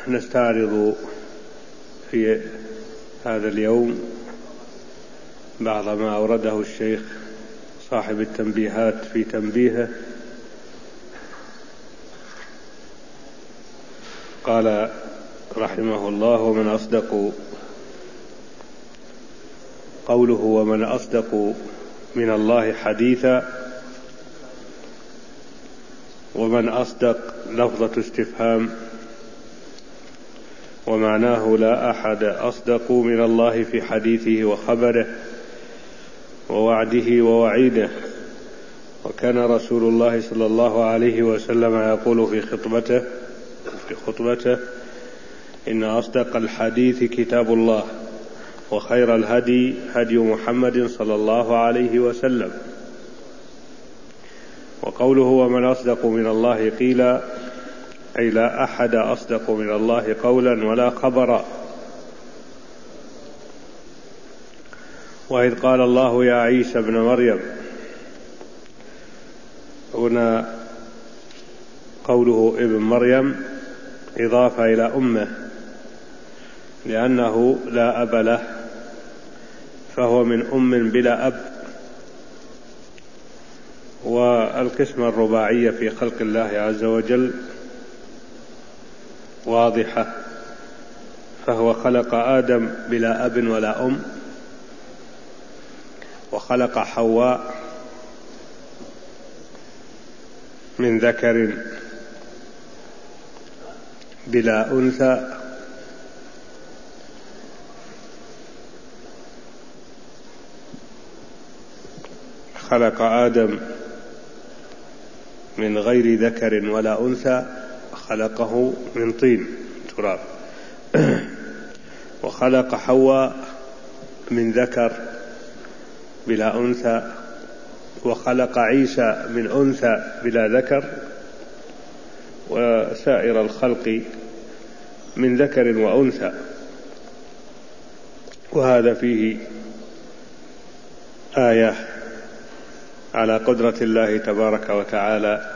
نستعرض في هذا اليوم بعض ما أورده الشيخ صاحب التنبيهات في تنبيهه. قال رحمه الله: ومن أصدق قوله ومن أصدق من الله حديثا. ومن أصدق لفظة استفهام، ومعناه لا أحد أصدق من الله في حديثه وخبره ووعده ووعيده. وكان رسول الله صلى الله عليه وسلم يقول في خطبته: إن أصدق الحديث كتاب الله، وخير الهدي هدي محمد صلى الله عليه وسلم. وقوله ومن أصدق من الله قيل، أي لا أحد أصدق من الله قولا ولا خبرا. وإذ قال الله يا عيسى ابن مريم، هنا قوله ابن مريم إضافة إلى أمه، لأنه لا أب له، فهو من أم بلا أب. والقسمة الرباعية في خلق الله عز وجل واضحة، فهو خلق آدم بلا أب ولا أم، وخلق حواء من ذكر بلا أنثى، خلق آدم من غير ذكر ولا أنثى، خلقه من طين تراب. وخلق حواء من ذكر بلا أنثى، وخلق عيسى من أنثى بلا ذكر، وسائر الخلق من ذكر وأنثى. وهذا فيه آية على قدرة الله تبارك وتعالى،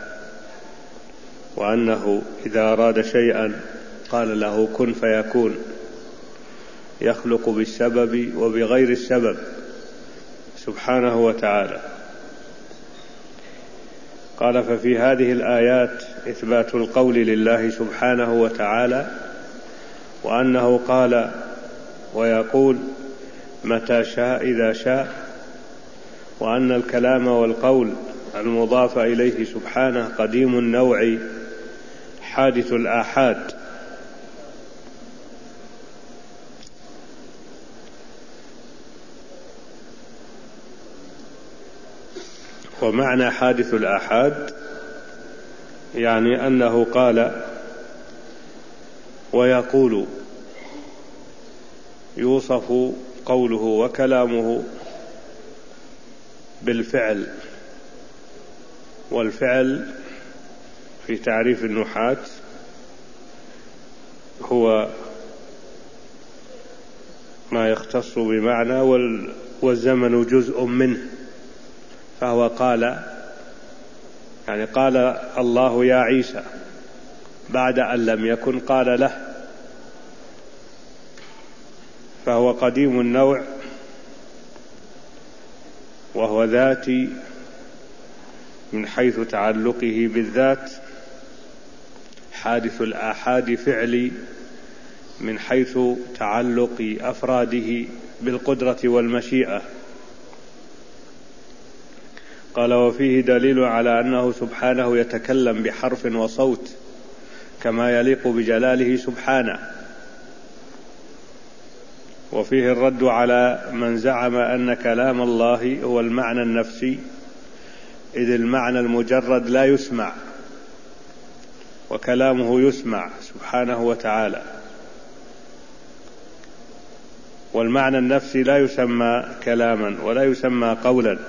وأنه إذا أراد شيئا قال له كن فيكون، يخلق بالسبب وبغير السبب سبحانه وتعالى. قال: ففي هذه الآيات إثبات القول لله سبحانه وتعالى، وأنه قال ويقول متى شاء إذا شاء، وأن الكلام والقول المضاف إليه سبحانه قديم النوع حادث الآحاد. ومعنى حادث الآحاد يعني أنه قال ويقول، يوصف قوله وكلامه بالفعل. والفعل في تعريف النحاة هو ما يختص بمعنى والزمن جزء منه. فهو قال، يعني قال الله يا عيسى بعد أن لم يكن قال له، فهو قديم النوع، وهو ذاتي من حيث تعلقه بالذات، حادث الآحاد فعلي من حيث تعلق أفراده بالقدرة والمشيئة. قال: وفيه دليل على أنه سبحانه يتكلم بحرف وصوت كما يليق بجلاله سبحانه. وفيه الرد على من زعم أن كلام الله هو المعنى النفسي، إذ المعنى المجرد لا يسمع، وكلامه يسمع سبحانه وتعالى. والمعنى النفسي لا يسمى كلاما ولا يسمى قولا.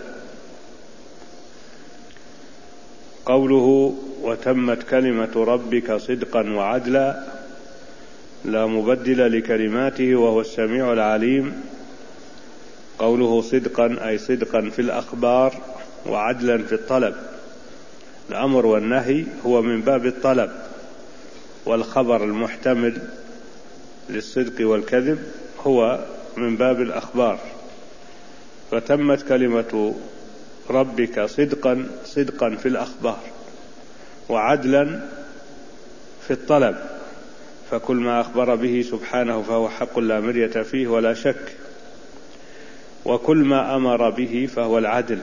قوله وتمت كلمة ربك صدقا وعدلا، لا مبدل لكلماته وهو السميع العليم. قوله صدقا أي صدقا في الأخبار، وعدلا في الطلب. الأمر والنهي هو من باب الطلب، والخبر المحتمل للصدق والكذب هو من باب الأخبار. فتمت كلمة ربك صدقا في الأخبار وعدلا في الطلب، فكل ما أخبر به سبحانه فهو حق لا مرية فيه ولا شك، وكل ما أمر به فهو العدل،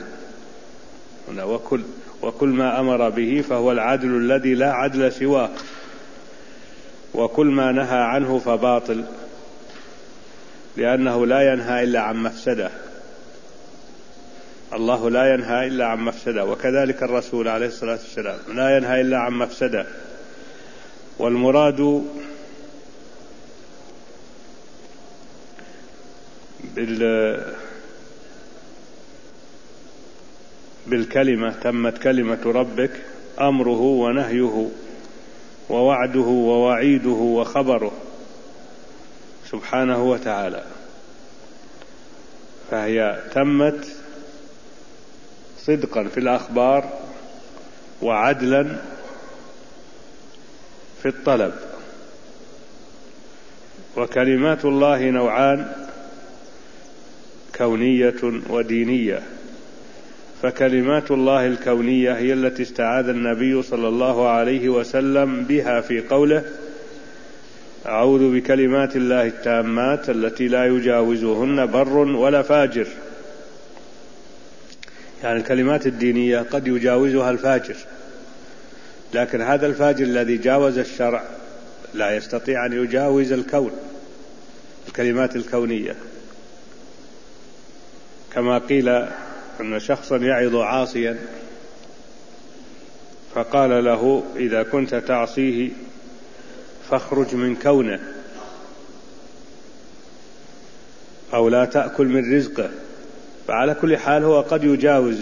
وكل ما أمر به فهو العدل الذي لا عدل سواه، وكل ما نهى عنه فباطل، لأنه لا ينهى إلا عن مفسدة. الله لا ينهى إلا عن مفسدة، وكذلك الرسول عليه الصلاة والسلام لا ينهى إلا عن مفسدة. والمراد بالكلمة تمت كلمة ربك أمره ونهيه ووعده ووعيده وخبره سبحانه وتعالى، فهي تمت صدقا في الأخبار وعدلا في الطلب. وكلمات الله نوعان، كونية ودينية. فكلمات الله الكونية هي التي استعاذ النبي صلى الله عليه وسلم بها في قوله: أعوذ بكلمات الله التامات التي لا يجاوزهن بر ولا فاجر. يعني الكلمات الدينية قد يجاوزها الفاجر، لكن هذا الفاجر الذي جاوز الشرع لا يستطيع أن يجاوز الكون، الكلمات الكونية. كما قيل أن شخصا يعظ عاصيا فقال له: إذا كنت تعصيه فاخرج من كونه، أو لا تأكل من رزقه. فعلى كل حال هو قد يجاوز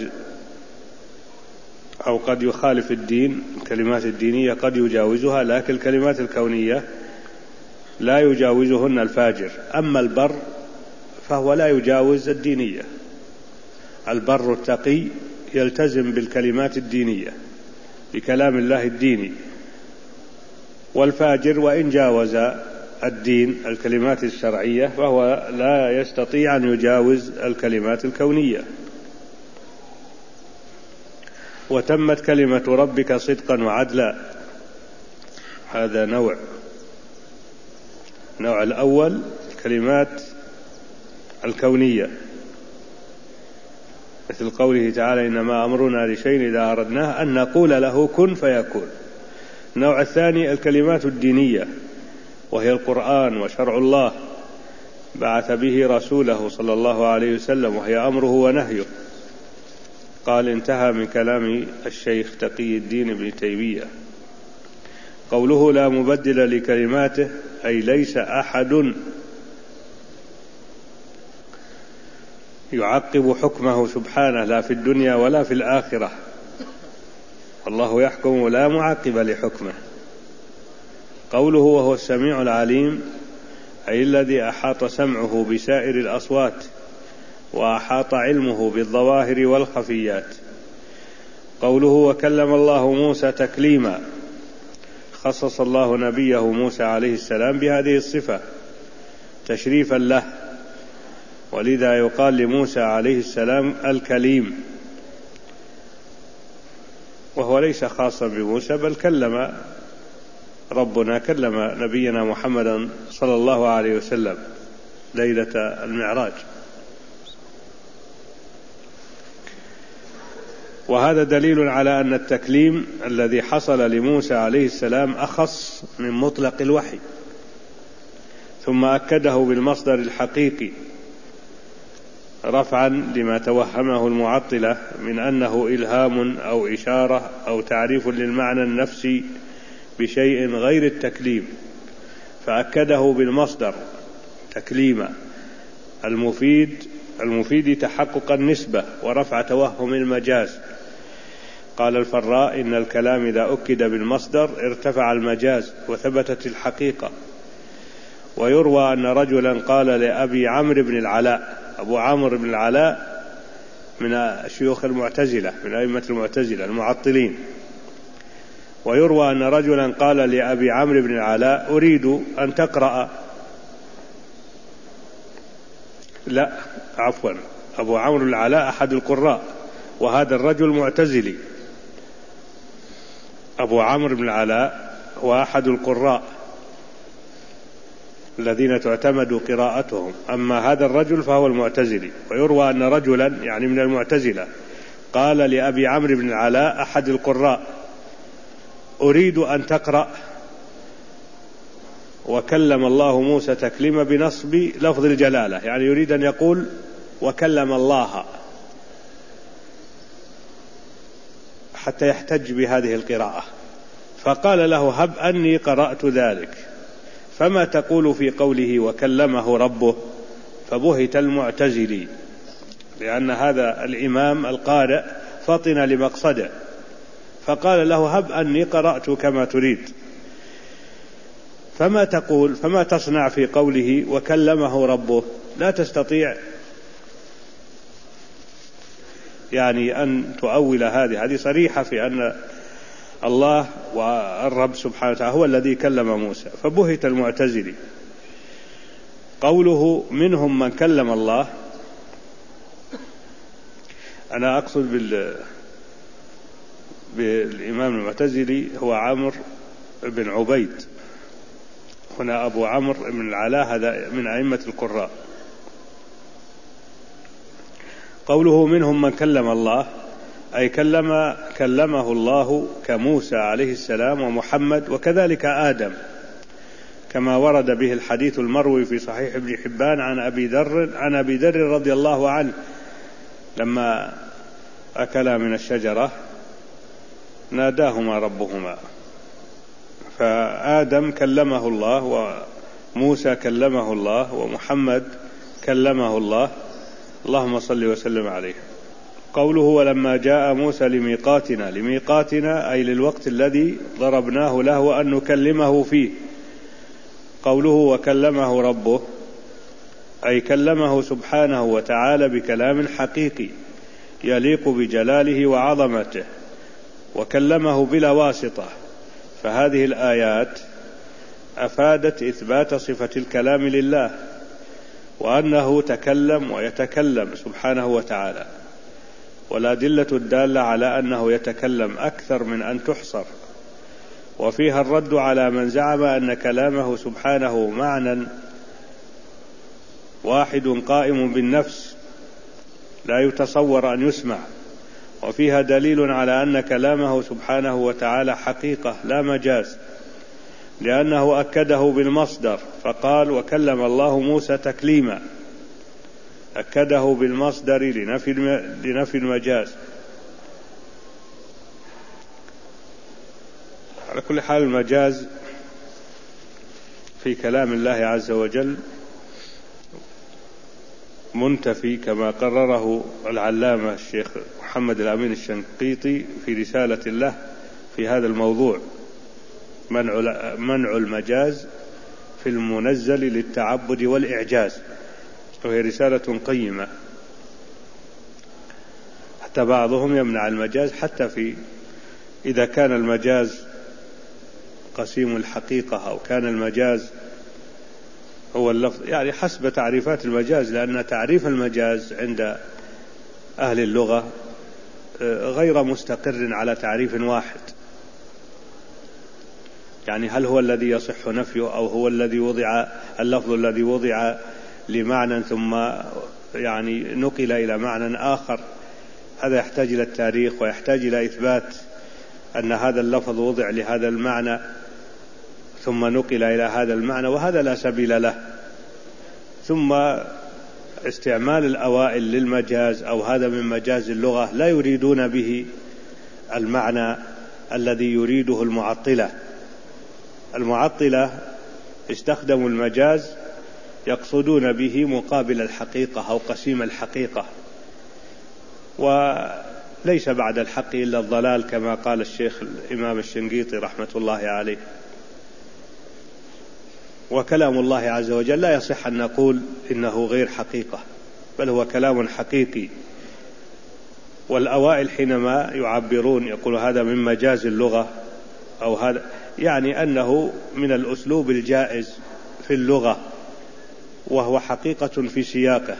أو قد يخالف الدين، الكلمات الدينية قد يجاوزها، لكن الكلمات الكونية لا يجاوزهن الفاجر. أما البر فهو لا يجاوز الدينية، البر التقي يلتزم بالكلمات الدينية، بكلام الله الديني. والفاجر وإن جاوز الدين، الكلمات الشرعية، فهو لا يستطيع أن يجاوز الكلمات الكونية. وتمت كلمة ربك صدقا وعدلا. هذا نوع الأول الكلمات الكونية، مثل قوله تعالى: إنما أمرنا لشيء إذا أردناه أن نقول له كن فيكون. النوع الثاني الكلمات الدينية، وهي القرآن وشرع الله بعث به رسوله صلى الله عليه وسلم، وهي أمره ونهيه. قال: انتهى من كلام الشيخ تقي الدين ابن تيمية. قوله: لا مبدل لكلماته، أي ليس أحد يعقب حكمه سبحانه، لا في الدنيا ولا في الآخرة. الله يحكم لا معقب لحكمه. قوله: وهو السميع العليم، أي الذي أحاط سمعه بسائر الأصوات، وأحاط علمه بالظواهر والخفيات. قوله: وكلم الله موسى تكليما، خصص الله نبيه موسى عليه السلام بهذه الصفة تشريفا له، ولذا يقال لموسى عليه السلام الكليم، وهو ليس خاصا بموسى، بل ربنا كلم نبينا محمدا صلى الله عليه وسلم ليلة المعراج. وهذا دليل على أن التكليم الذي حصل لموسى عليه السلام أخص من مطلق الوحي، ثم أكده بالمصدر الحقيقي رفعا لما توهمه المعطلة من أنه إلهام أو إشارة أو تعريف للمعنى النفسي بشيء غير التكليم، فأكده بالمصدر تكليما المفيد تحقق النسبة ورفع توهم المجاز. قال الفراء: إن الكلام إذا أكد بالمصدر ارتفع المجاز وثبتت الحقيقة. ويروى أن رجلا قال لأبي عمرو بن العلاء، أبو عمرو بن العلاء من شيوخ المعتزلة، من أئمة المعتزلة المعطلين، ويروى أن رجلا قال لأبي عمرو بن العلاء أريد أن تقرأ. لا عفوا، أبو عمرو بن العلاء أحد القراء، وهذا الرجل معتزلي. أبو عمرو بن العلاء هو أحد القراء الذين تعتمد قراءتهم، أما هذا الرجل فهو المعتزلي. ويروى أن رجلا يعني من المعتزلة قال لأبي عمرو بن العلاء أحد القراء أريد أن تقرأ وكلم الله موسى تكليما بنصب لفظ الجلالة، يعني يريد أن يقول وكلم الله حتى يحتج بهذه القراءة. فقال له هب أني قرأت ذلك، فما تقول في قوله وكلمه ربه؟ فبهت المعتزلي، لأن هذا الإمام القارئ فطن لمقصده، فقال له هب أني قرأت كما تريد، فما تقول، فما تصنع في قوله وكلمه ربه؟ لا تستطيع يعني أن تؤول هذه صريحة في أن الله والرب سبحانه وتعالى هو الذي كلم موسى. فبهت المعتزلي. قوله منهم من كلم الله، أنا أقصد بالإمام المعتزلي هو عمرو بن عبيد، هنا أبو عمرو بن العلاء هذا من أئمة القراء. قوله منهم من كلم الله أي كلمه الله كموسى عليه السلام ومحمد وكذلك آدم، كما ورد به الحديث المروي في صحيح ابن حبان عن أبي ذر رضي الله عنه لما أكلا من الشجرة ناداهما ربهما، فآدم كلمه الله وموسى كلمه الله ومحمد كلمه الله، اللهم صل وسلم عليه. قوله ولما جاء موسى لميقاتنا أي للوقت الذي ضربناه له أن نكلمه فيه. قوله وكلمه ربه أي كلمه سبحانه وتعالى بكلام حقيقي يليق بجلاله وعظمته، وكلمه بلا واسطة. فهذه الآيات أفادت إثبات صفة الكلام لله، وأنه تكلم ويتكلم سبحانه وتعالى، والأدلة الدالة على أنه يتكلم أكثر من أن تحصر، وفيها الرد على من زعم أن كلامه سبحانه معنى واحد قائم بالنفس لا يتصور أن يسمع، وفيها دليل على أن كلامه سبحانه وتعالى حقيقة لا مجاز، لأنه أكده بالمصدر فقال وكلم الله موسى تكليما، أكده بالمصدر لنفي المجاز. على كل حال المجاز في كلام الله عز وجل منتفي كما قرره العلامة الشيخ محمد الأمين الشنقيطي في رسالة له في هذا الموضوع، منع المجاز في المنزل للتعبد والإعجاز، وهي رسالة قيمة. حتى بعضهم يمنع المجاز حتى إذا كان المجاز قسيم الحقيقة أو كان المجاز هو اللفظ، يعني حسب تعريفات المجاز، لأن تعريف المجاز عند أهل اللغة غير مستقر على تعريف واحد، يعني هل هو الذي يصح نفيه أو هو الذي وضع اللفظ الذي وضع لمعنى ثم يعني نقل إلى معنى آخر. هذا يحتاج إلى التاريخ ويحتاج إلى إثبات أن هذا اللفظ وضع لهذا المعنى ثم نقل إلى هذا المعنى، وهذا لا سبيل له. ثم استعمال الأوائل للمجاز أو هذا من مجاز اللغة لا يريدون به المعنى الذي يريده المعطلة استخدموا المجاز يقصدون به مقابل الحقيقة أو قسيم الحقيقة، وليس بعد الحق إلا الضلال كما قال الشيخ الإمام الشنقيطي رحمة الله عليه. وكلام الله عز وجل لا يصح أن نقول إنه غير حقيقة، بل هو كلام حقيقي. والأوائل حينما يعبرون يقول هذا من مجاز اللغة أو هذا يعني أنه من الأسلوب الجائز في اللغة، وهو حقيقة في سياقه.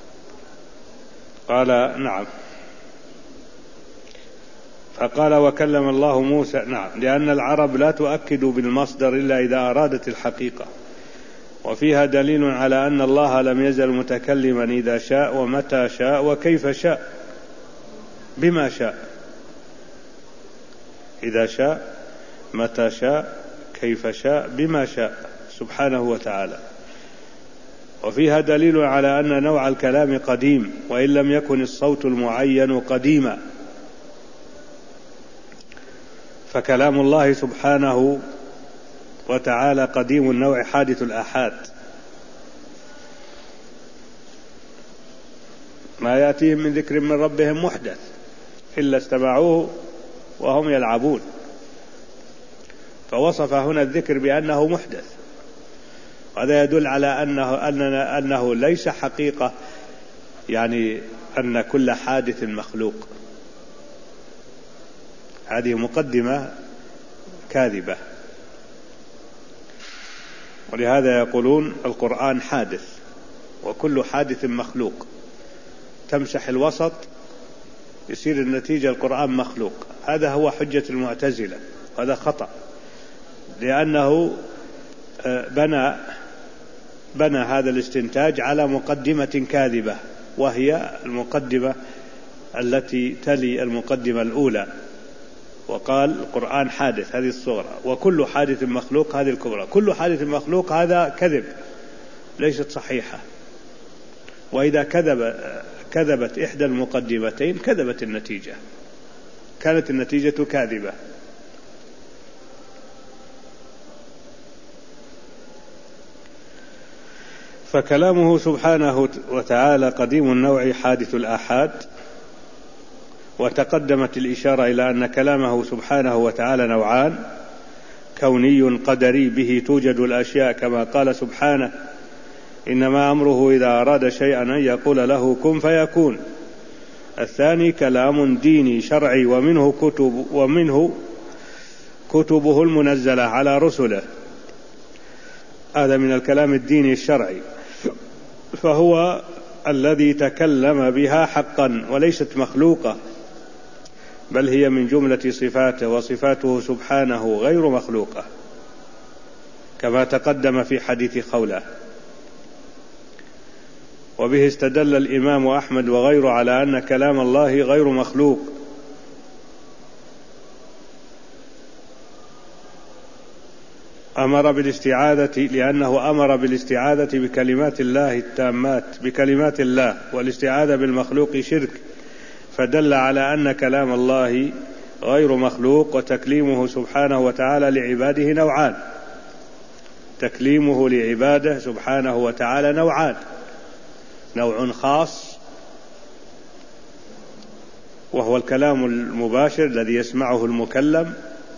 قال نعم. فقال وكلم الله موسى. نعم، لأن العرب لا تؤكد بالمصدر إلا إذا أرادت الحقيقة، وفيها دليل على أن الله لم يزل متكلما إذا شاء ومتى شاء وكيف شاء بما شاء، إذا شاء متى شاء كيف شاء بما شاء سبحانه وتعالى. وفيها دليل على أن نوع الكلام قديم وإن لم يكن الصوت المعين قديما، فكلام الله سبحانه وتعالى قديم النوع حادث الآحاد، ما يأتيهم من ذكر من ربهم محدث إلا استمعوه وهم يلعبون، فوصف هنا الذكر بأنه محدث. هذا يدل على أنه ليس حقيقة، يعني أن كل حادث مخلوق. هذه مقدمة كاذبة، ولهذا يقولون القرآن حادث وكل حادث مخلوق، تمسح الوسط يصير النتيجة القرآن مخلوق. هذا هو حجة المعتزلة، هذا خطأ، لأنه بنى هذا الاستنتاج على مقدمة كاذبة، وهي المقدمة التي تلي المقدمة الأولى، وقال القرآن حادث، هذه الصغرى، وكل حادث مخلوق، هذه الكبرى. كل حادث مخلوق هذا كذب، ليست صحيحة. وإذا كذبت إحدى المقدمتين كذبت النتيجة، كانت النتيجة كاذبة. فكلامه سبحانه وتعالى قديم النوع حادث الآحاد. وتقدمت الإشارة إلى أن كلامه سبحانه وتعالى نوعان: كوني قدري به توجد الأشياء كما قال سبحانه إنما أمره إذا أراد شيئا أن يقول له كن فيكون. الثاني كلام ديني شرعي ومنه كتبه المنزلة على رسله، هذا من الكلام الديني الشرعي، فهو الذي تكلم بها حقا وليست مخلوقة، بل هي من جملة صفاته، وصفاته سبحانه غير مخلوقة كما تقدم في حديث خولة. وبه استدل الإمام أحمد وغيره على أن كلام الله غير مخلوق، أمر بالاستعاذة، لأنه أمر بالاستعاذة بكلمات الله التامات، بكلمات الله، والاستعاذة بالمخلوق شرك، فدل على أن كلام الله غير مخلوق. وتكليمه سبحانه وتعالى لعباده نوعان، تكليمه لعباده سبحانه وتعالى نوعان: نوع خاص وهو الكلام المباشر الذي يسمعه المكلم،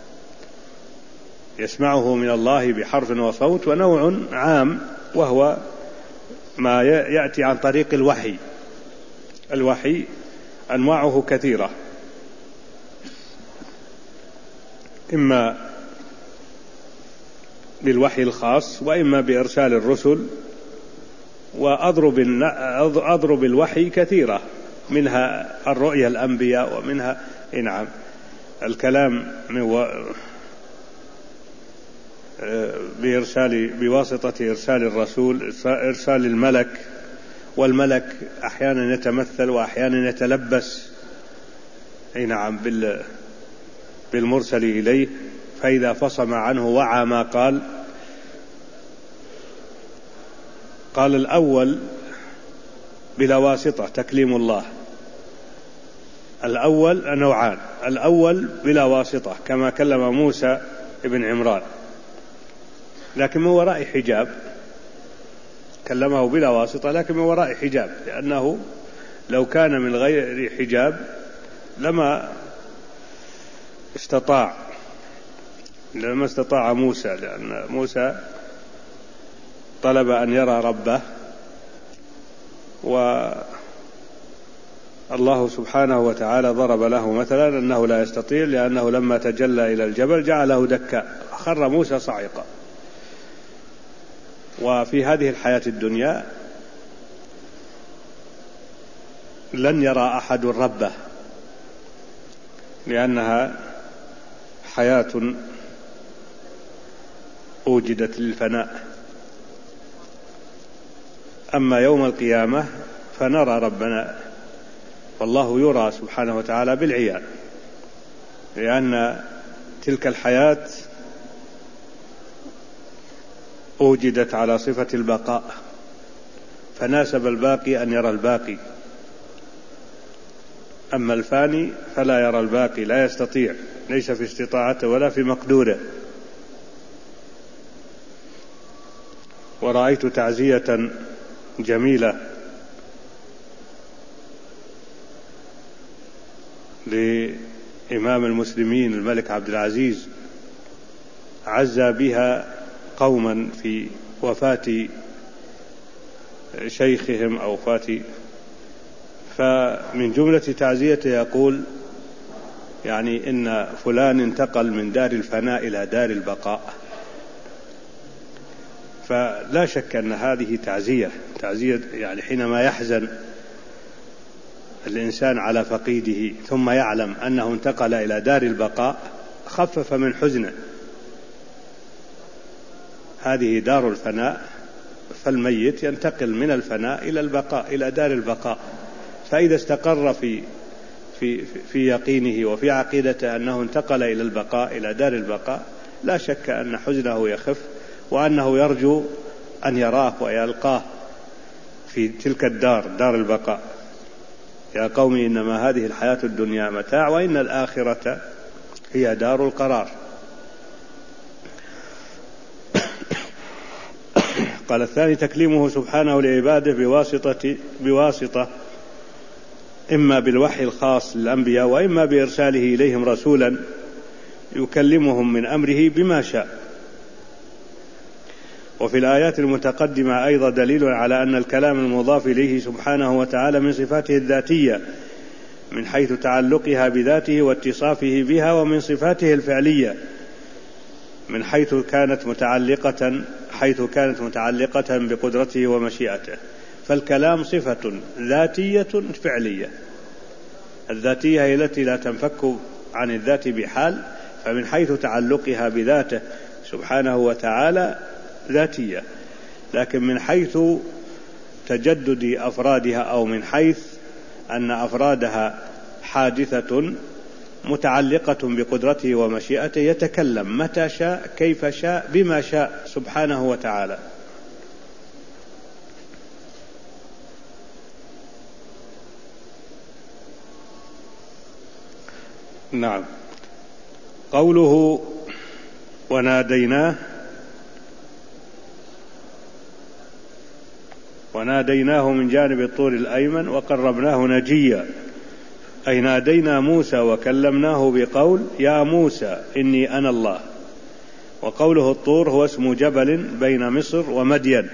يسمعه من الله بحرف وصوت، ونوع عام وهو ما يأتي عن طريق الوحي. الوحي أنواعه كثيرة، إما بالوحي الخاص وإما بإرسال الرسل، وأضرب الوحي كثيرة، منها الرؤيا الأنبياء، ومنها نعم الكلام بواسطة إرسال الرسول، إرسال الملك، والملك أحيانا يتمثل وأحيانا يتلبس نعم بالمرسل إليه، فإذا فصم عنه وعى ما قال الأول بلا واسطة تكليم الله. الأول نوعان: الأول بلا واسطة كما كلم موسى ابن عمران، لكن من وراء حجاب، كلمه بلا واسطة لكن من وراء حجاب، لأنه لو كان من غير حجاب لما استطاع موسى، لأن موسى طلب أن يرى ربه، الله سبحانه وتعالى ضرب له مثلا أنه لا يستطيع، لأنه لما تجلى إلى الجبل جعله دكا خر موسى صعقا. وفي هذه الحياة الدنيا لن يرى أحد ربه، لأنها حياة أوجدت للفناء. أما يوم القيامة فنرى ربنا، والله يرى سبحانه وتعالى بالعيان، لأن تلك الحياة أوجدت على صفة البقاء، فناسب الباقي أن يرى الباقي. أما الفاني فلا يرى الباقي، لا يستطيع، ليس في استطاعته ولا في مقدوره. ورأيت تعزية جميلة لإمام المسلمين الملك عبد العزيز، عزى بها قوما في وفاة شيخهم أو وفاة، فمن جملة تعزيته يقول يعني إن فلان انتقل من دار الفناء إلى دار البقاء. فلا شك أن هذه تعزية يعني حينما يحزن الإنسان على فقيده ثم يعلم أنه انتقل إلى دار البقاء خفف من حزنه. هذه دار الفناء، فالميت ينتقل من الفناء إلى البقاء، إلى دار البقاء. فإذا استقر في يقينه وفي عقيدته أنه انتقل إلى البقاء، إلى دار البقاء، لا شك أن حزنه يخف، وأنه يرجو أن يراه ويلقاه في تلك الدار، دار البقاء. يا قوم إنما هذه الحياة الدنيا متاع وإن الآخرة هي دار القرار. قال الثاني تكليمه سبحانه لعباده بواسطة إما بالوحي الخاص للأنبياء، وإما بإرساله إليهم رسولا يكلمهم من أمره بما شاء. وفي الآيات المتقدمة أيضا دليل على أن الكلام المضاف إليه سبحانه وتعالى من صفاته الذاتية من حيث تعلقها بذاته واتصافه بها، ومن صفاته الفعلية من حيث كانت متعلقة بقدرته ومشيئته. فالكلام صفة ذاتية فعلية. الذاتية هي التي لا تنفك عن الذات بحال، فمن حيث تعلقها بذاته سبحانه وتعالى ذاتية، لكن من حيث تجدد أفرادها أو من حيث أن أفرادها حادثة متعلقة بقدرته ومشيئته يتكلم متى شاء كيف شاء بما شاء سبحانه وتعالى. نعم. قوله وناديناه من جانب الطور الأيمن وقربناه نجيا، أي نادينا موسى وكلمناه بقول يا موسى إني أنا الله. وقوله الطور هو اسم جبل بين مصر ومدين.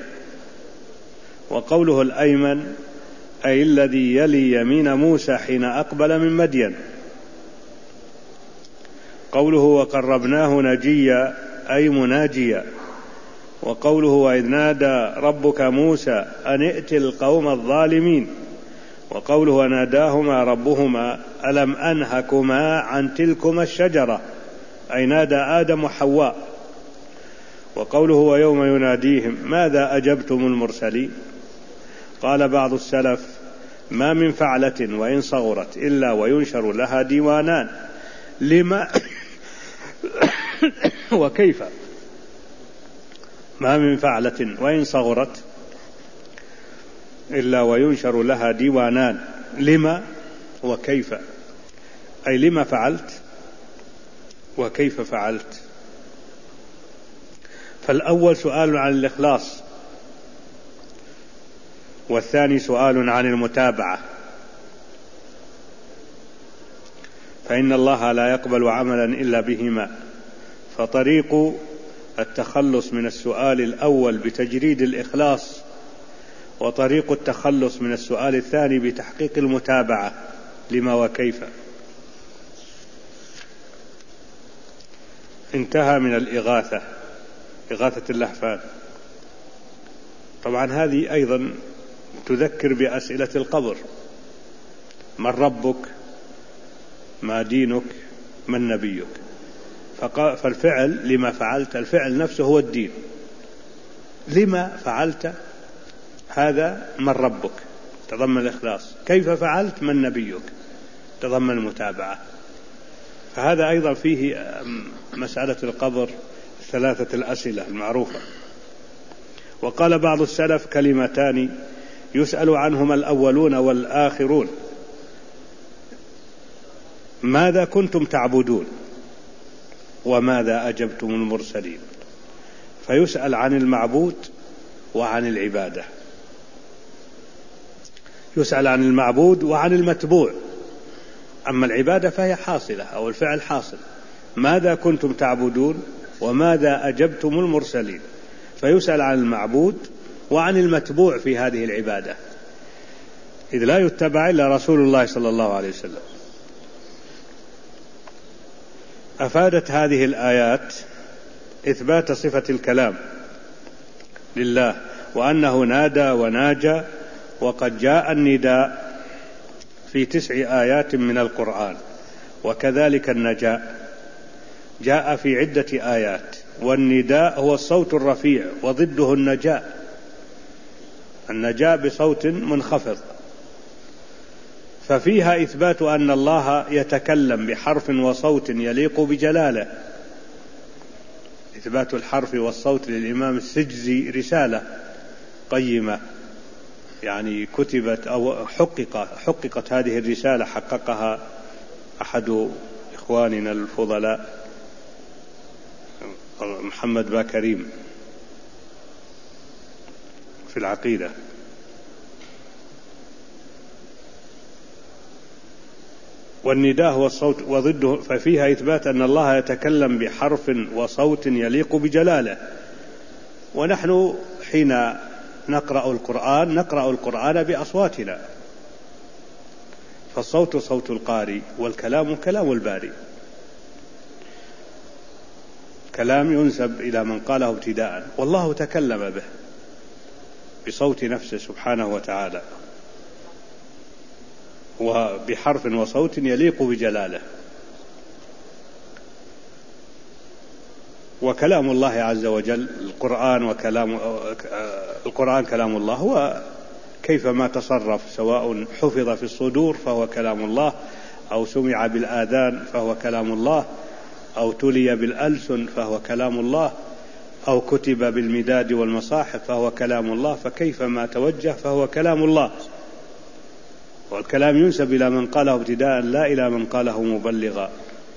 وقوله الأيمن أي الذي يلي يمين موسى حين أقبل من مدين. قوله وقربناه نجيا أي مناجيا. وقوله وإذ نادى ربك موسى أن ائت القوم الظالمين. وقوله وناداهما ربهما ألم أنهكما عن تلكما الشجرة، أي نادى آدم وحواء. وقوله ويوم يناديهم ماذا أجبتم المرسلين. قال بعض السلف ما من فعلة وإن صغرت إلا وينشر لها ديوانان لما وكيف. ما من فعلة وإن صغرت إلا وينشر لها ديوانان لما وكيف، أي لما فعلت وكيف فعلت. فالأول سؤال عن الإخلاص، والثاني سؤال عن المتابعة، فإن الله لا يقبل عملا إلا بهما. فطريق التخلص من السؤال الأول بتجريد الإخلاص وطريق التخلص من السؤال الثاني بتحقيق المتابعة لما وكيف. انتهى من الإغاثة، إغاثة اللهفان. طبعا هذه أيضا تذكر بأسئلة القبر: من ربك؟ ما دينك؟ من نبيك؟ فالفعل لما فعلت، الفعل نفسه هو الدين. لما فعلت؟ هذا من ربك، تضمن الإخلاص. كيف فعلت؟ من نبيك، تضمن المتابعة. فهذا أيضا فيه مسألة القبر، ثلاثة الأسئلة المعروفة. وقال بعض السلف: كلمتان يسأل عنهما الأولون والآخرون: ماذا كنتم تعبدون؟ وماذا أجبتم المرسلين؟ فيسأل عن المعبود وعن العبادة، يسأل عن المعبود وعن المتبوع. أما العبادة فهي حاصلة أو الفعل حاصل. ماذا كنتم تعبدون؟ وماذا أجبتم المرسلين؟ فيسأل عن المعبود وعن المتبوع في هذه العبادة، إذ لا يتبع إلا رسول الله صلى الله عليه وسلم. أفادت هذه الآيات إثبات صفة الكلام لله، وأنه نادى وناجى، وقد جاء النداء في 9 آيات من القرآن، وكذلك النجاء جاء في عدة آيات. والنداء هو الصوت الرفيع، وضده النجاء، النجاء بصوت منخفض. ففيها إثبات أن الله يتكلم بحرف وصوت يليق بجلاله. إثبات الحرف والصوت للإمام السجزي رسالة قيمة، يعني كتبت أو حققت هذه الرسالة، حققها أحد إخواننا الفضلاء محمد باكريم في العقيدة. والنداء هو الصوت وضده، ففيها إثبات أن الله يتكلم بحرف وصوت يليق بجلاله. ونحن حين نقرأ القرآن بأصواتنا، فالصوت صوت القارئ والكلام كلام الباري. كلام ينسب إلى من قاله ابتداء، والله تكلم به بصوت نفسه سبحانه وتعالى، وبحرف وصوت يليق بجلاله. وكلام الله عز وجل القرآن كلام الله، وكيفما تصرف، سواء حفظ في الصدور فهو كلام الله، أو سمع بالآذان فهو كلام الله، أو تلي بالألسن فهو كلام الله، أو كتب بالمداد والمصاحف فهو كلام الله. فكيفما توجه فهو كلام الله. والكلام ينسب إلى من قاله ابتداء، لا إلى من قاله مبلغا،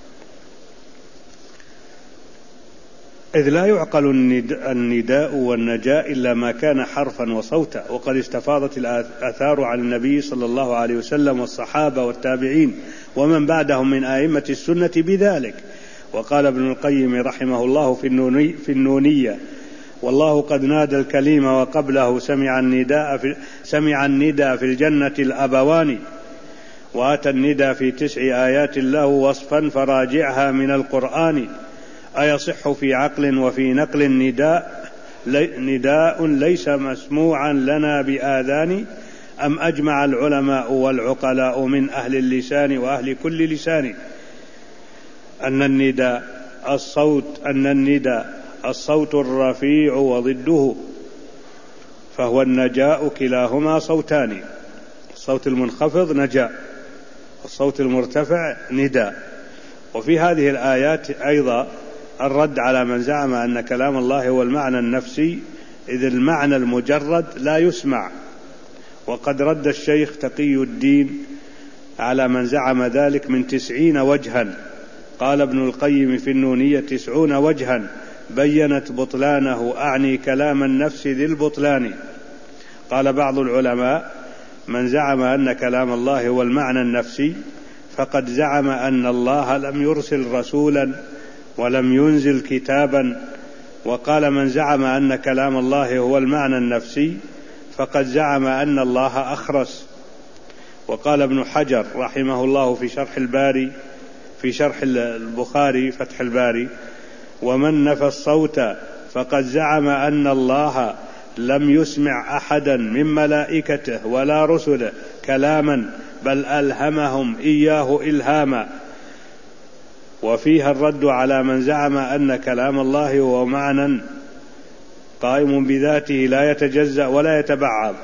إذ لا يعقل النداء والنجاء إلا ما كان حرفا وصوتا. وقد استفاضت الآثار عن النبي صلى الله عليه وسلم والصحابة والتابعين ومن بعدهم من آئمة السنة بذلك. وقال ابن القيم رحمه الله في النونية: والله قد نادى الكليم وقبله سمع النداء في الجنة الأبوان، وأتى النداء في 9 آيات له وصفا فراجعها من القرآن. أيصح في عقل وفي نقل نداء ليس مسموعا لنا بآذان؟ أم أجمع العلماء والعقلاء من أهل اللسان وأهل كل لسان أن النداء الصوت الرفيع وضده، فهو النجاء، كلاهما صوتان. الصوت المنخفض نجاء، الصوت المرتفع نداء. وفي هذه الآيات أيضا الرد على من زعم أن كلام الله هو المعنى النفسي، إذ المعنى المجرد لا يسمع. وقد رد الشيخ تقي الدين على من زعم ذلك من 90 وجها. قال ابن القيم في النونية: 90 وجها بينت بطلانه، أعني كلام النفس ذي البطلان. قال بعض العلماء: من زعم أن كلام الله هو المعنى النفسي فقد زعم أن الله لم يرسل رسولا ولم ينزل كتابا. وقال: من زعم أن كلام الله هو المعنى النفسي فقد زعم أن الله أخرس. وقال ابن حجر رحمه الله في شرح البخاري فتح الباري: ومن نفى الصوت فقد زعم أن الله لم يسمع أحدا من ملائكته ولا رسله كلاما، بل ألهمهم إياه إلهاما. وفيها الرد على من زعم أن كلام الله هو معنى قائم بذاته لا يتجزأ ولا يتبعض،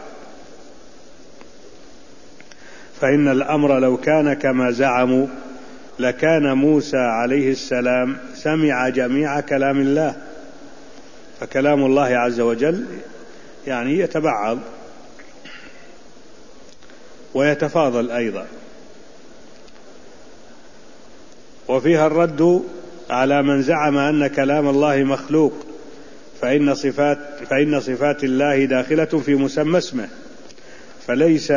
فإن الأمر لو كان كما زعموا لكان موسى عليه السلام سمع جميع كلام الله، فكلام الله عز وجل يعني يتبعض ويتفاضل أيضا. وفيها الرد على من زعم أن كلام الله مخلوق، فإن صفات الله داخلة في مسمى اسمه، فليس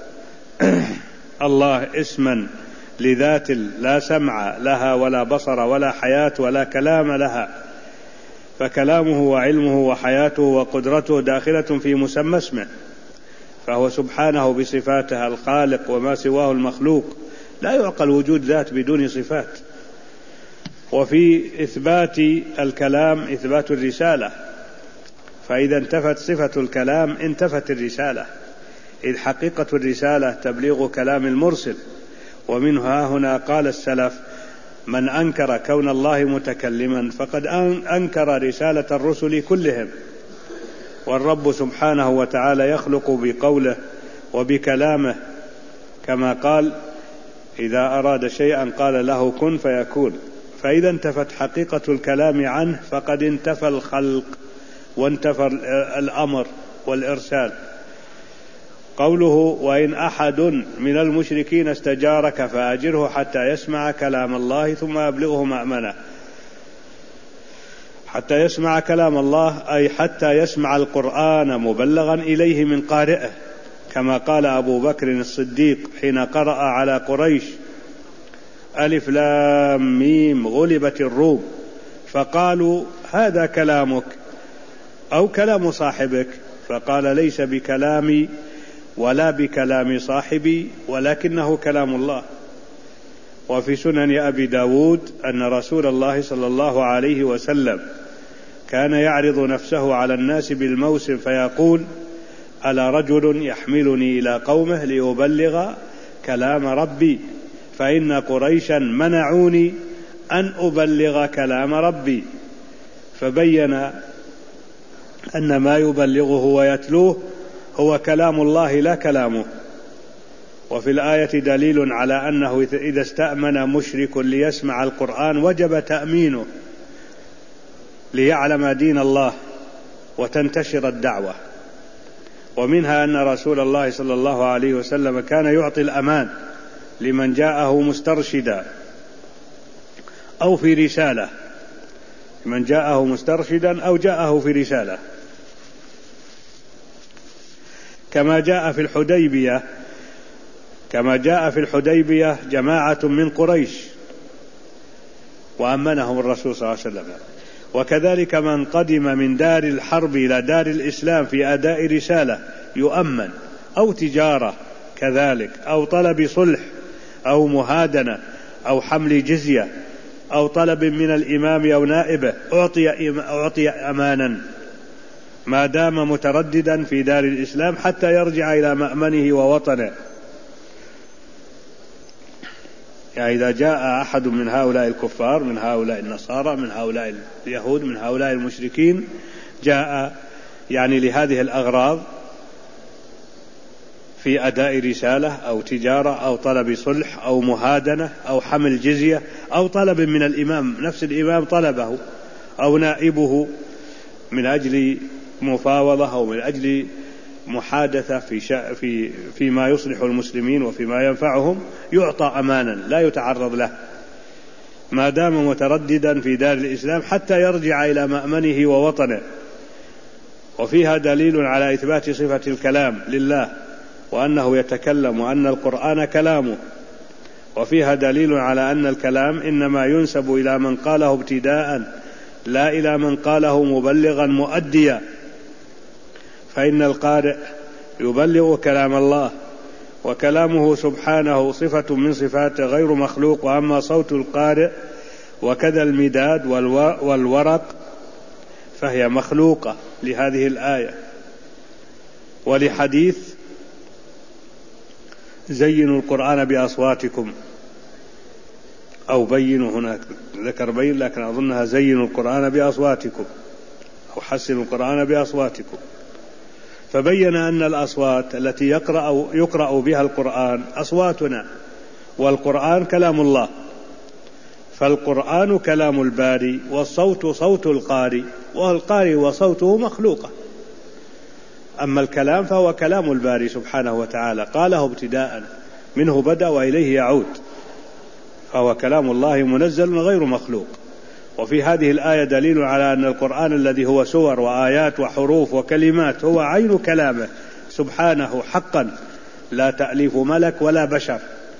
الله اسما لذات لا سمع لها ولا بصر ولا حياة ولا كلام لها، فكلامه وعلمه وحياته وقدرته داخلة في مسمى اسمه، فهو سبحانه بصفاته الخالق، وما سواه المخلوق. لا يعقل وجود ذات بدون صفات. وفي إثبات الكلام إثبات الرسالة، فإذا انتفت صفة الكلام انتفت الرسالة، إذ حقيقة الرسالة تبليغ كلام المرسل. ومنها هنا قال السلف: من أنكر كون الله متكلما فقد أنكر رسالة الرسل كلهم. والرب سبحانه وتعالى يخلق بقوله وبكلامه، كما قال: إذا أراد شيئا قال له كن فيكون. فإذا انتفت حقيقة الكلام عنه فقد انتفى الخلق وانتفى الأمر والإرسال. قوله: وإن أحد من المشركين استجارك فأجره حتى يسمع كلام الله ثم أبلغه مأمنه. حتى يسمع كلام الله أي حتى يسمع القرآن مبلغا إليه من قارئه، كما قال أبو بكر الصديق حين قرأ على قريش: ألف لام ميم غلبت الروم، فقالوا: هذا كلامك أو كلام صاحبك؟ فقال: ليس بكلامي ولا بكلام صاحبي، ولكنه كلام الله. وفي سنن أبي داود أن رسول الله صلى الله عليه وسلم كان يعرض نفسه على الناس بالموسم فيقول: ألا رجل يحملني إلى قومه ليبلغ كلام ربي، فإن قريشا منعوني أن أبلغ كلام ربي. فبين أن ما يبلغه ويتلوه هو كلام الله لا كلامه. وفي الآية دليل على أنه إذا استأمن مشرك ليسمع القرآن وجب تأمينه ليعلم دين الله وتنتشر الدعوة. ومنها أن رسول الله صلى الله عليه وسلم كان يعطي الأمان لمن جاءه مسترشدا أو في رسالة، من جاءه مسترشدا أو جاءه في رسالة، كما جاء في الحديبية جماعة من قريش وأمنهم الرسول صلى الله عليه وسلم. وكذلك من قدم من دار الحرب إلى دار الإسلام في أداء رسالة يؤمن، أو تجارة كذلك، أو طلب صلح، أو مهادنة، أو حمل جزية، أو طلب من الإمام أو نائبه، أعطي أمانا ما دام مترددا في دار الإسلام حتى يرجع إلى مأمنه ووطنه. يعني إذا جاء أحد من هؤلاء الكفار، من هؤلاء النصارى، من هؤلاء اليهود، من هؤلاء المشركين، جاء يعني لهذه الأغراض في أداء رسالة أو تجارة أو طلب صلح أو مهادنة أو حمل جزية أو طلب من الإمام، نفس الإمام طلبه أو نائبه من أجل مفاوضة أو من أجل محادثة فيما يصلح المسلمين وفيما ينفعهم، يعطى أمانا لا يتعرض له ما دام مترددا في دار الإسلام حتى يرجع إلى مأمنه ووطنه. وفيها دليل على إثبات صفة الكلام لله وأنه يتكلم وأن القرآن كلامه. وفيها دليل على أن الكلام إنما ينسب إلى من قاله ابتداء لا إلى من قاله مبلغا مؤديا، فإن القارئ يبلغ كلام الله، وكلامه سبحانه صفة من صفاته غير مخلوق. وأما صوت القارئ وكذا المداد والورق فهي مخلوقة لهذه الآية. ولحديث زينوا القرآن بأصواتكم، أو بينوا، هناك ذكر بين لكن أظنها زينوا القرآن بأصواتكم أو حسنوا القرآن بأصواتكم. فبين أن الأصوات التي يقرأ بها القرآن أصواتنا، والقرآن كلام الله، فالقرآن كلام الباري، والصوت صوت القارئ، والقارئ وصوته مخلوقة. أما الكلام فهو كلام الباري سبحانه وتعالى، قاله ابتداء، منه بدأ وإليه يعود، فهو كلام الله منزل غير مخلوق. وفي هذه الآية دليل على أن القرآن الذي هو سور وآيات وحروف وكلمات هو عين كلامه سبحانه حقا، لا تأليف ملك ولا بشر.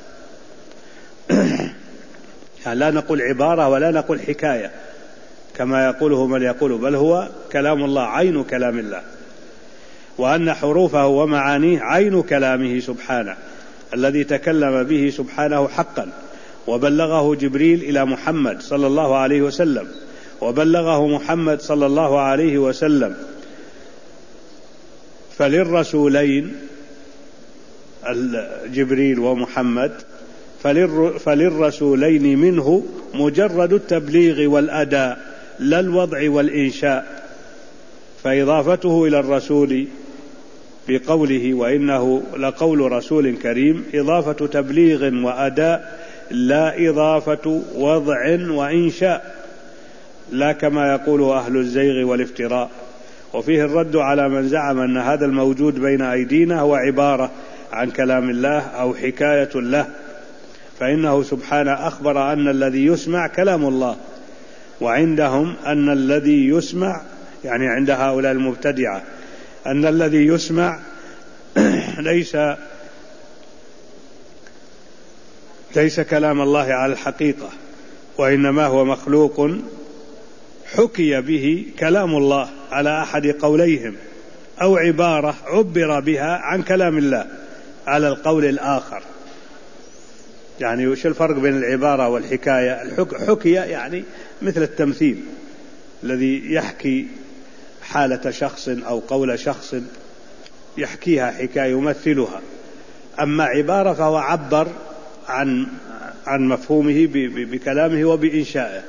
يعني لا نقول عبارة ولا نقول حكاية كما يقوله من يقول، بل هو كلام الله، عين كلام الله، وأن حروفه ومعانيه عين كلامه سبحانه الذي تكلم به سبحانه حقا، وبلغه جبريل إلى محمد صلى الله عليه وسلم، وبلغه محمد صلى الله عليه وسلم. فللرسولين جبريل ومحمد، فللرسولين منه مجرد التبليغ والأداء لا الوضع والإنشاء. فإضافته إلى الرسول بقوله وإنه لقول رسول كريم إضافة تبليغ وأداء، لا إضافة وضع وإنشاء، لا كما يقول أهل الزيغ والافتراء. وفيه الرد على من زعم أن هذا الموجود بين أيدينا هو عبارة عن كلام الله أو حكاية له، فإنه سبحانه أخبر أن الذي يسمع كلام الله، وعندهم أن الذي يسمع، يعني عند هؤلاء المبتدعة، أن الذي يسمع ليس كلام الله على الحقيقة، وإنما هو مخلوق حكي به كلام الله على أحد قوليهم، أو عبارة عبر بها عن كلام الله على القول الآخر. يعني وش الفرق بين العبارة والحكاية؟ حكي يعني مثل التمثيل الذي يحكي حالة شخص أو قول شخص، يحكيها حكاية يمثلها. أما عبارة فهو عبر عن مفهومه بكلامه وبإنشائه.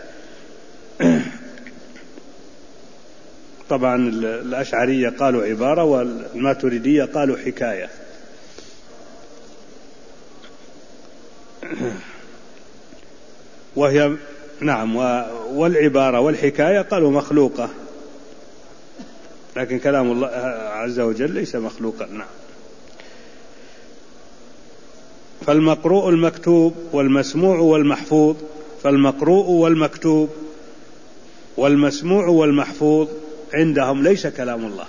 طبعا الأشعرية قالوا عبارة، والماتريدية قالوا حكاية. وهي نعم، والعبارة والحكاية قالوا مخلوقة، لكن كلام الله عز وجل ليس مخلوقا. نعم. فالمقروء المكتوب والمسموع والمحفوظ، فالمقروء والمكتوب والمسموع والمحفوظ عندهم ليس كلام الله،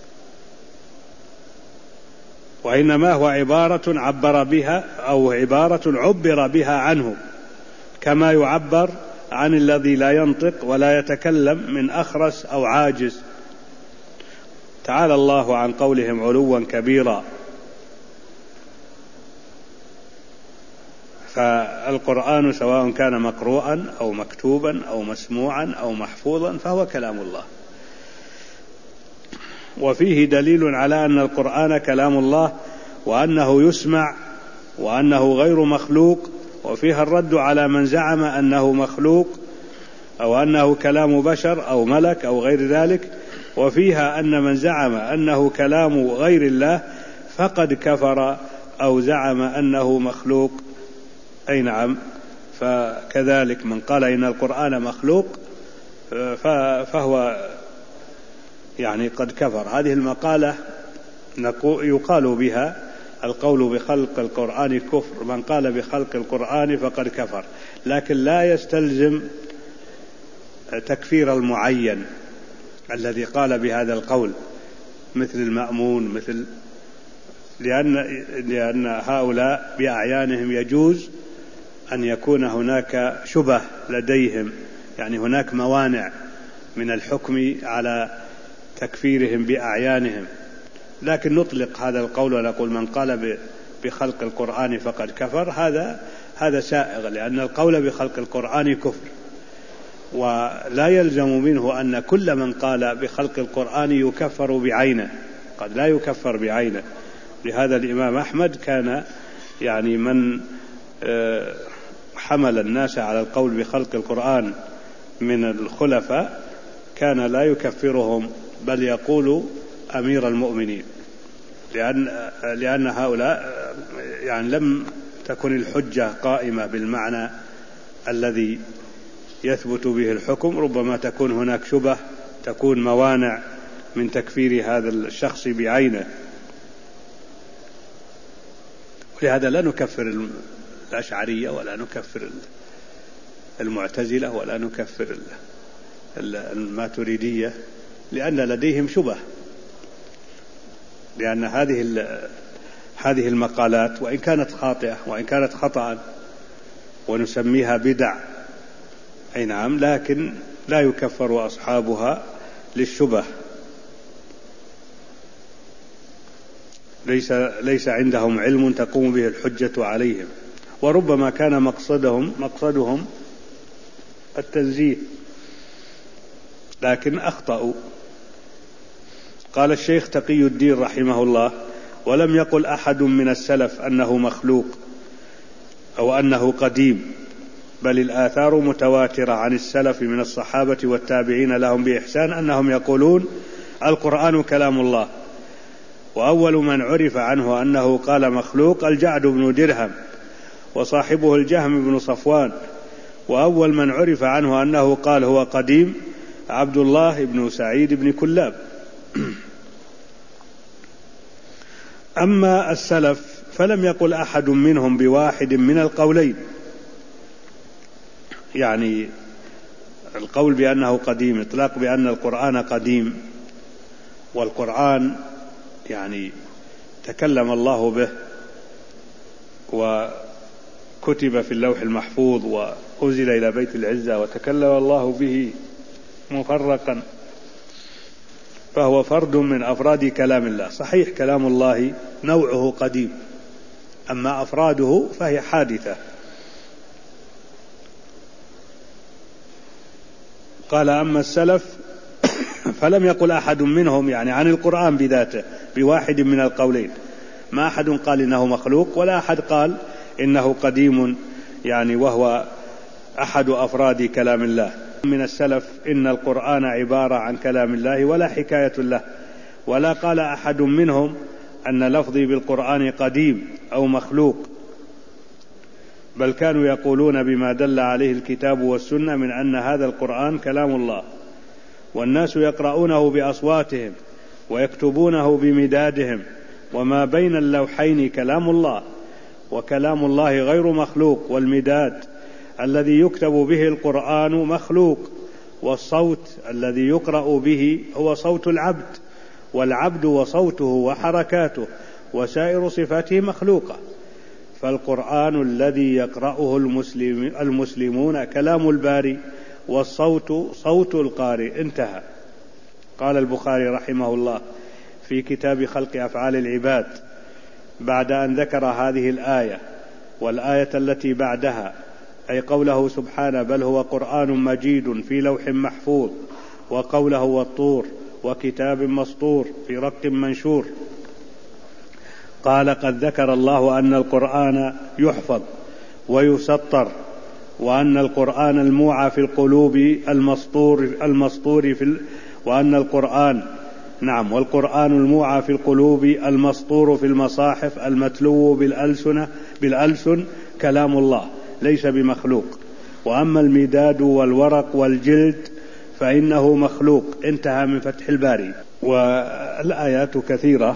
وإنما هو عبارة عبر بها أو عبارة عبر بها عنه، كما يعبر عن الذي لا ينطق ولا يتكلم من أخرس أو عاجز. تعالى الله عن قولهم علوا كبيرا. فالقرآن سواء كان مقروءا أو مكتوبا أو مسموعا أو محفوظا فهو كلام الله. وفيه دليل على أن القرآن كلام الله، وأنه يسمع، وأنه غير مخلوق. وفيها الرد على من زعم أنه مخلوق أو أنه كلام بشر أو ملك أو غير ذلك. وفيها أن من زعم أنه كلام غير الله فقد كفر أو زعم أنه مخلوق. أي نعم، فكذلك من قال إن القرآن مخلوق فهو يعني قد كفر. هذه المقالة يقال بها القول بخلق القرآن كفر، من قال بخلق القرآن فقد كفر، لكن لا يستلزم تكفير المعين الذي قال بهذا القول، مثل المأمون، مثل لأن هؤلاء بأعيانهم يجوز أن يكون هناك شبه لديهم، يعني هناك موانع من الحكم على تكفيرهم بأعيانهم، لكن نطلق هذا القول ونقول من قال بخلق القرآن فقد كفر، هذا سائغ، لأن القول بخلق القرآن كفر، ولا يلزم منه أن كل من قال بخلق القرآن يكفر بعينه، قد لا يكفر بعينه. لهذا الإمام أحمد كان يعني من حمل الناس على القول بخلق القرآن من الخلفاء كان لا يكفرهم، بل يقول أمير المؤمنين، لأن هؤلاء يعني لم تكن الحجة قائمة بالمعنى الذي يثبت به الحكم، ربما تكون هناك شبه، تكون موانع من تكفير هذا الشخص بعينه. ولهذا لا نكفر الأشعرية ولا نكفر المعتزلة ولا نكفر الماتريدية، لأن لديهم شبه، لأن هذه المقالات وإن كانت خاطئة وإن كانت خطأ ونسميها بدع، أي نعم، لكن لا يكفر أصحابها للشبه، ليس عندهم علم تقوم به الحجة عليهم، وربما كان مقصدهم التنزيه لكن أخطأوا. قال الشيخ تقي الدين رحمه الله: ولم يقل أحد من السلف أنه مخلوق أو أنه قديم، بل الآثار متواترة عن السلف من الصحابة والتابعين لهم بإحسان أنهم يقولون القرآن كلام الله. وأول من عرف عنه أنه قال مخلوق الجعد بن درهم وصاحبه الجهم بن صفوان، وأول من عرف عنه أنه قال هو قديم عبد الله بن سعيد بن كلاب. أما السلف فلم يقل أحد منهم بواحد من القولين، يعني القول بأنه قديم، إطلاق بأن القرآن قديم، والقرآن يعني تكلم الله به وكتب في اللوح المحفوظ وأنزل إلى بيت العزة وتكلم الله به مفرقا، فهو فرد من أفراد كلام الله. صحيح كلام الله نوعه قديم، أما أفراده فهي حادثة. قال: أما السلف فلم يقل أحد منهم يعني عن القرآن بذاته بواحد من القولين، ما أحد قال إنه مخلوق ولا أحد قال إنه قديم يعني وهو أحد أفراد كلام الله. من السلف إن القرآن عبارة عن كلام الله ولا حكاية له، ولا قال أحد منهم أن لفظي بالقرآن قديم أو مخلوق، بل كانوا يقولون بما دل عليه الكتاب والسنة من أن هذا القرآن كلام الله، والناس يقرؤونه بأصواتهم ويكتبونه بمدادهم، وما بين اللوحين كلام الله، وكلام الله غير مخلوق، والمداد الذي يكتب به القرآن مخلوق، والصوت الذي يقرأ به هو صوت العبد، والعبد وصوته وحركاته وسائر صفاته مخلوقة، فالقرآن الذي يقرأه المسلمون كلام الباري، والصوت صوت القارئ. انتهى. قال البخاري رحمه الله في كتاب خلق أفعال العباد بعد أن ذكر هذه الآية والآية التي بعدها، أي قوله سبحانه: بل هو قرآن مجيد في لوح محفوظ، وقوله: والطور وكتاب مسطور في رق منشور. قال: قد ذكر الله أن القرآن يحفظ ويسطر، وأن القرآن الموعى في القلوب المسطور وأن القرآن والقرآن الموعى في القلوب المسطور في المصاحف المتلو بالألسن كلام الله ليس بمخلوق، وأما المداد والورق والجلد فإنه مخلوق. انتهى من فتح الباري. والآيات كثيرة،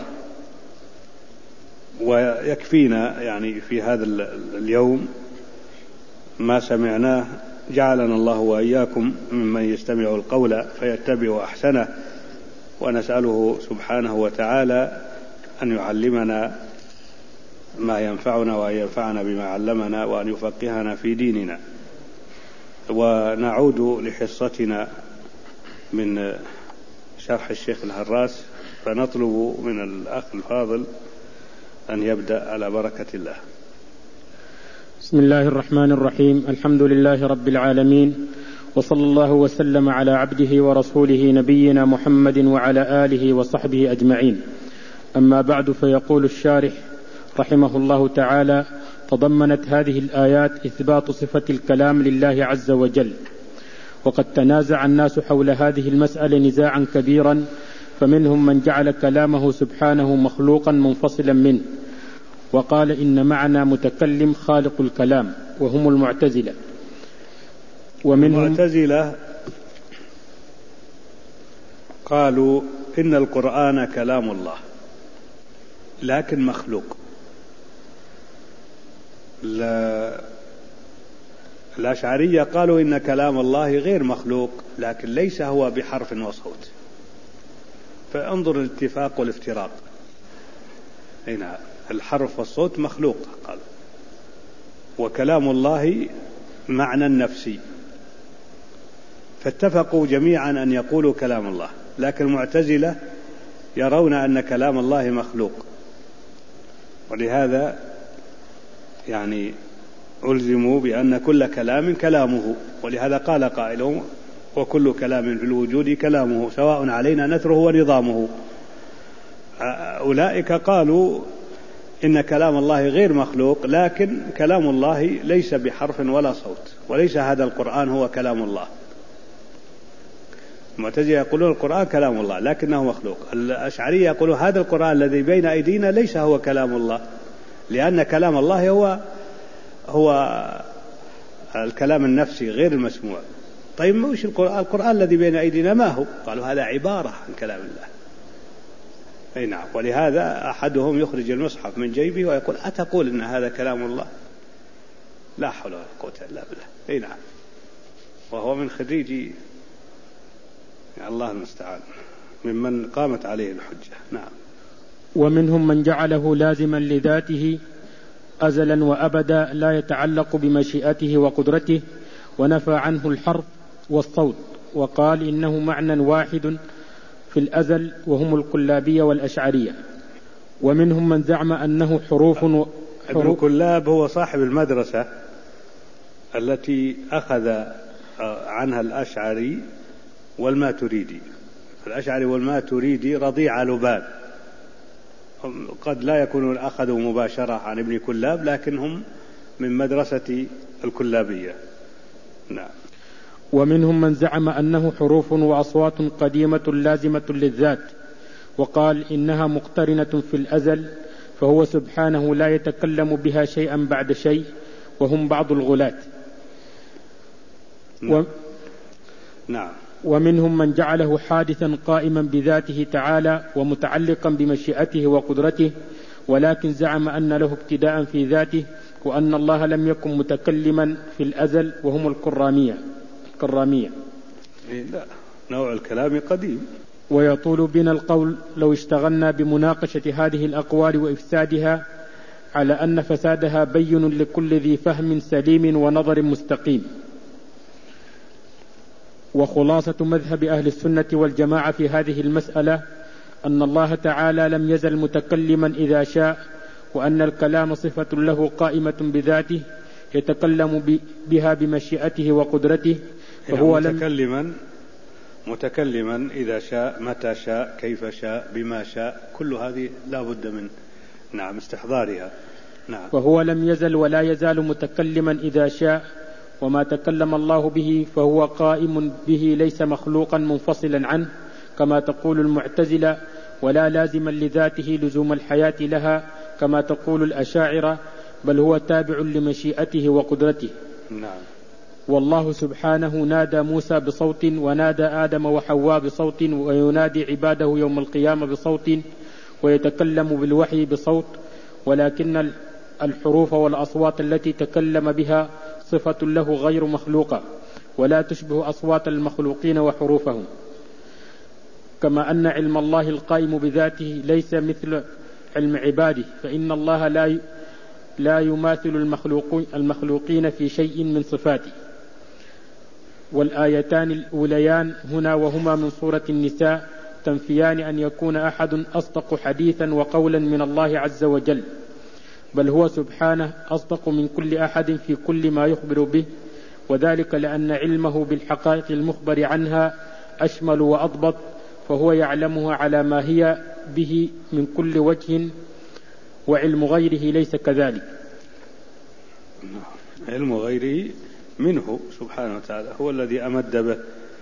ويكفينا يعني في هذا اليوم ما سمعناه. جعلنا الله وإياكم ممن يستمع القول فيتبع أحسنه، ونسأله سبحانه وتعالى أن يعلمنا ما ينفعنا وأن ينفعنا بما علمنا وأن يفقهنا في ديننا. ونعود لحصتنا من شرح الشيخ الهراس فنطلب من الأخ الفاضل أن يبدأ على بركة الله. بسم الله الرحمن الرحيم. الحمد لله رب العالمين، وصلى الله وسلم على عبده ورسوله نبينا محمد وعلى آله وصحبه أجمعين. أما بعد، فيقول الشارح رحمه الله تعالى: تضمنت هذه الآيات إثبات صفة الكلام لله عز وجل، وقد تنازع الناس حول هذه المسألة نزاعا كبيرا، فمنهم من جعل كلامه سبحانه مخلوقا منفصلا منه، وقال إن معنى متكلم خالق الكلام، وهم المعتزلة. المعتزلة قالوا إن القرآن كلام الله لكن مخلوق. الأشعرية قالوا إن كلام الله غير مخلوق لكن ليس هو بحرف وصوت. فانظر الاتفاق والافتراق. هنا الحرف والصوت مخلوق قال، وكلام الله معنى نفسي، فاتفقوا جميعا أن يقولوا كلام الله. لكن المعتزلة يرون أن كلام الله مخلوق، ولهذا يعني ألزموا بأن كل كلام كلامه، ولهذا قال قائلهم: وكل كلام في الوجود كلامه سواء علينا نثره ونظامه. أولئك قالوا إن كلام الله غير مخلوق، لكن كلام الله ليس بحرف ولا صوت، وليس هذا القرآن هو كلام الله. المعتزلة يقولون القرآن كلام الله لكنه مخلوق. الأشعرية يقولون هذا القرآن الذي بين أيدينا ليس هو كلام الله، لأن كلام الله هو الكلام النفسي غير المسموع. طيب وش القرآن الذي بين أيدينا ما هو؟ قالوا هذا عبارة عن كلام الله. أي نعم. ولهذا أحدهم يخرج المصحف من جيبه ويقول: أتقول إن هذا كلام الله؟ لا حول ولا قوة إلا بالله. أي نعم. وهو من خريج الله المستعان، ممن قامت عليه الحجة. نعم. ومنهم من جعله لازما لذاته أزلا وأبدا لا يتعلق بمشيئته وقدرته، ونفى عنه الحرف والصوت، وقال إنه معنى واحد في الأزل، وهم الكلابية والأشعرية. ومنهم من زعم أنه حروف ابن كلاب هو صاحب المدرسة التي أخذ عنها الأشعري والماتريدي. الأشعري والماتريدي رضيع لبان، قد لا يكونوا أخذوا مباشرة عن ابن كلاب، لكنهم من مدرسة الكلابية. نعم. ومنهم من زعم أنه حروف وأصوات قديمة لازمة للذات، وقال إنها مقترنة في الأزل، فهو سبحانه لا يتكلم بها شيئا بعد شيء، وهم بعض الغلاة. نعم. ومنهم من جعله حادثا قائما بذاته تعالى ومتعلقا بمشيئته وقدرته، ولكن زعم أن له ابتداء في ذاته، وأن الله لم يكن متكلما في الأزل، وهم الكرامية. لا، نوع الكلام قديم. ويطول بنا القول لو اشتغلنا بمناقشة هذه الأقوال وإفسادها، على أن فسادها بين لكل ذي فهم سليم ونظر مستقيم. وخلاصة مذهب أهل السنة والجماعة في هذه المسألة أن الله تعالى لم يزل متكلما إذا شاء، وأن الكلام صفة له قائمة بذاته يتكلم بها بمشيئته وقدرته، فهو متكلما إذا شاء، متى شاء، كيف شاء، بما شاء، كل هذه لا بد من استحضارها. نعم. فهو لم يزل ولا يزال متكلما إذا شاء، وما تكلم الله به فهو قائم به، ليس مخلوقا منفصلا عنه كما تقول المعتزلة، ولا لازما لذاته لزوم الحياة لها كما تقول الأشاعرة، بل هو تابع لمشيئته وقدرته. نعم. والله سبحانه نادى موسى بصوت، ونادى آدم وحواء بصوت، وينادي عباده يوم القيامة بصوت، ويتكلم بالوحي بصوت، ولكن الحروف والأصوات التي تكلم بها صفة له غير مخلوقة، ولا تشبه أصوات المخلوقين وحروفهم. كما أن علم الله القائم بذاته ليس مثل علم عباده، فإن الله لا يماثل المخلوقين في شيء من صفاته. والآيتان الأوليان هنا وهما من سورة النساء تنفيان أن يكون أحد أصدق حديثا وقولا من الله عز وجل، بل هو سبحانه أصدق من كل أحد في كل ما يخبر به، وذلك لأن علمه بالحقائق المخبر عنها أشمل وأضبط، فهو يعلمها على ما هي به من كل وجه، وعلم غيره ليس كذلك. علم غيره منه سبحانه وتعالى، هو الذي أمد به،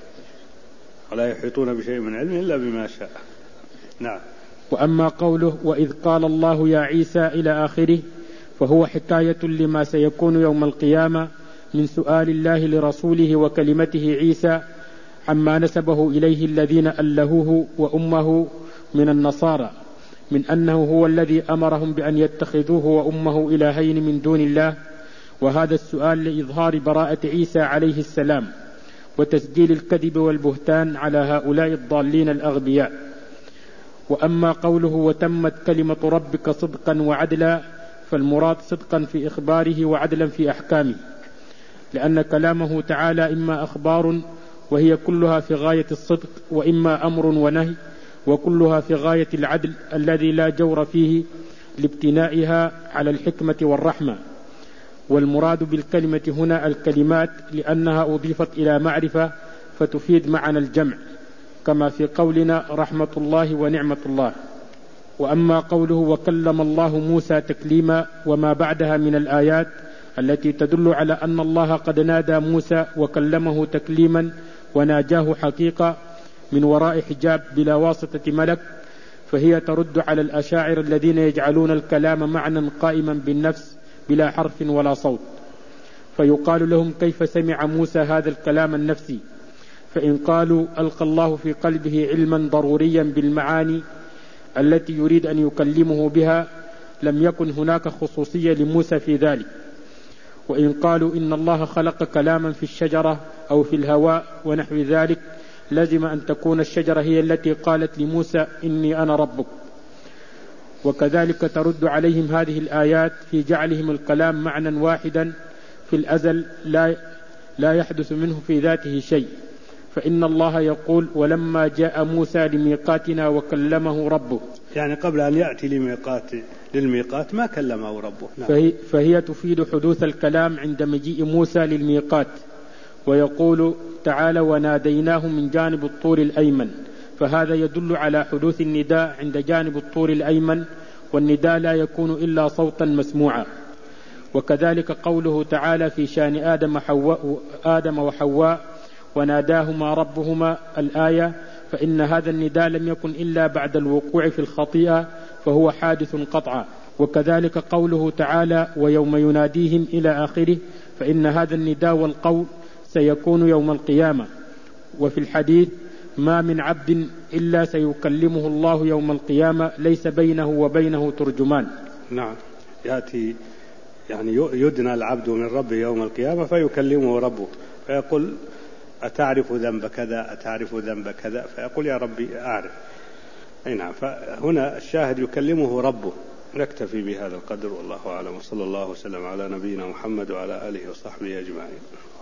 ولا يحيطون بشيء من علمه إلا بما شاء. نعم. وأما قوله وإذ قال الله يا عيسى إلى آخره، فهو حكاية لما سيكون يوم القيامة من سؤال الله لرسوله وكلمته عيسى عما نسبه إليه الذين ألهوه وأمه من النصارى، من أنه هو الذي أمرهم بأن يتخذوه وأمه إلهين من دون الله، وهذا السؤال لإظهار براءة عيسى عليه السلام وتسجيل الكذب والبهتان على هؤلاء الضالين الأغبياء. وأما قوله وتمت كلمة ربك صدقا وعدلا، فالمراد صدقا في إخباره وعدلا في أحكامه، لأن كلامه تعالى إما أخبار وهي كلها في غاية الصدق، وإما أمر ونهي وكلها في غاية العدل الذي لا جور فيه لابتنائها على الحكمة والرحمة. والمراد بالكلمة هنا الكلمات، لأنها أضيفت إلى معرفة فتفيد معنى الجمع، كما في قولنا رحمة الله ونعمة الله. وأما قوله وكلم الله موسى تكليما وما بعدها من الآيات التي تدل على أن الله قد نادى موسى وكلمه تكليما وناجاه حقيقة من وراء حجاب بلا واسطة ملك، فهي ترد على الأشاعر الذين يجعلون الكلام معنى قائما بالنفس بلا حرف ولا صوت، فيقال لهم كيف سمع موسى هذا الكلام النفسي؟ فإن قالوا ألقى الله في قلبه علما ضروريا بالمعاني التي يريد أن يكلمه بها، لم يكن هناك خصوصية لموسى في ذلك. وإن قالوا إن الله خلق كلاما في الشجرة أو في الهواء ونحو ذلك، لازم أن تكون الشجرة هي التي قالت لموسى إني أنا ربك. وكذلك ترد عليهم هذه الآيات في جعلهم الكلام معنى واحدا في الأزل لا يحدث منه في ذاته شيء، فإن الله يقول ولما جاء موسى لميقاتنا وكلمه ربه، يعني قبل أن يأتي للميقات ما كلمه ربه. نعم. فهي تفيد حدوث الكلام عند مجيء موسى للميقات. ويقول تعالى وناديناه من جانب الطور الأيمن، فهذا يدل على حدوث النداء عند جانب الطور الأيمن، والنداء لا يكون إلا صوتا مسموعا. وكذلك قوله تعالى في شان آدم وحواء وناداهما ربهما الآية، فإن هذا النداء لم يكن إلا بعد الوقوع في الخطيئة، فهو حادث قطعا. وكذلك قوله تعالى ويوم يناديهم إلى آخره، فإن هذا النداء والقول سيكون يوم القيامة. وفي الحديث ما من عبد إلا سيكلمه الله يوم القيامة ليس بينه وبينه ترجمان. نعم، يأتي يعني يدنى العبد من ربه يوم القيامة فيكلمه ربه فيقول أتعرف ذنب كذا أتعرف ذنب كذا، فيقول يا ربي أعرف. أي نعم، فهنا الشاهد يكلمه ربه. نكتفي بهذا القدر والله أعلم، وصلى الله وسلم على نبينا محمد وعلى آله وصحبه أجمعين.